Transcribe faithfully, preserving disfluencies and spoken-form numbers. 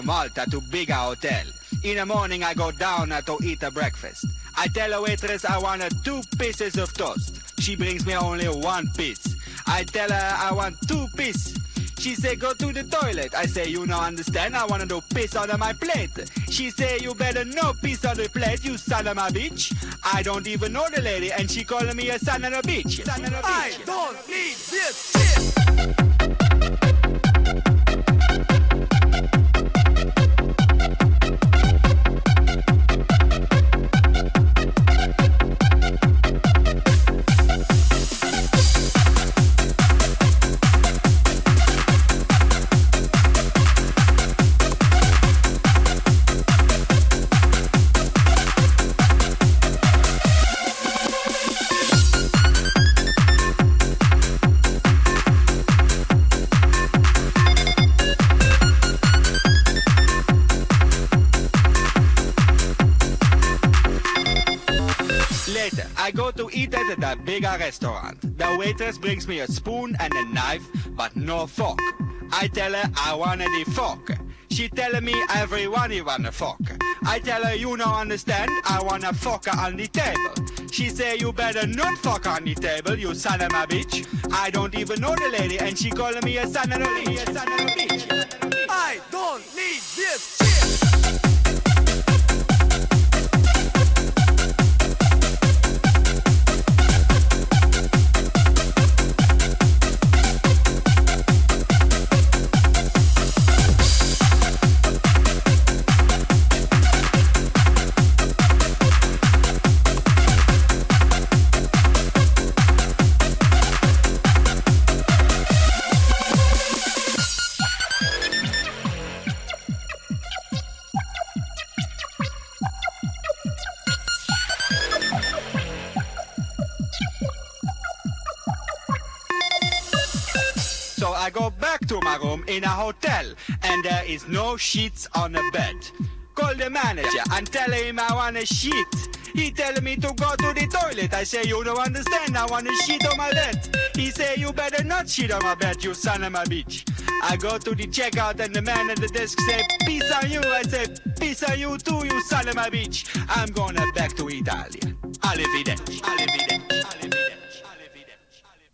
Malta to bigger hotel. In the morning I go down uh, to eat a breakfast. I tell a waitress I want uh, two pieces of toast. She brings me only one piece. I tell her I want two pieces. She say go to the toilet. I say you no understand, I wanna do piss on my plate. She say you better no piss on the plate, you son of a bitch. I don't even know the lady and she calling me a son of a bitch. Son of a bitch. I don't need this shit. I go to eat at a bigger restaurant. The waitress brings me a spoon and a knife, but no fork. I tell her I want the fork. She tell me everyone you want a fork. I tell her you no understand, I want a fork on the table. She say you better not fuck on the table, you son of a bitch. I don't even know the lady and she calling me a son of a bitch. Son of a bitch. I don't need this shit. So I go back to my room in a hotel and there is no sheets on the bed. Call the manager and tell him I want a sheet. He tell me to go to the toilet. I say you don't understand, I want a sheet on my bed. He say you better not sheet on my bed, you son of a bitch. I go to the checkout and the man at the desk say peace on you. I say peace on you too, you son of a bitch. I'm going back to Italia. Arrivederci. Arrivederci.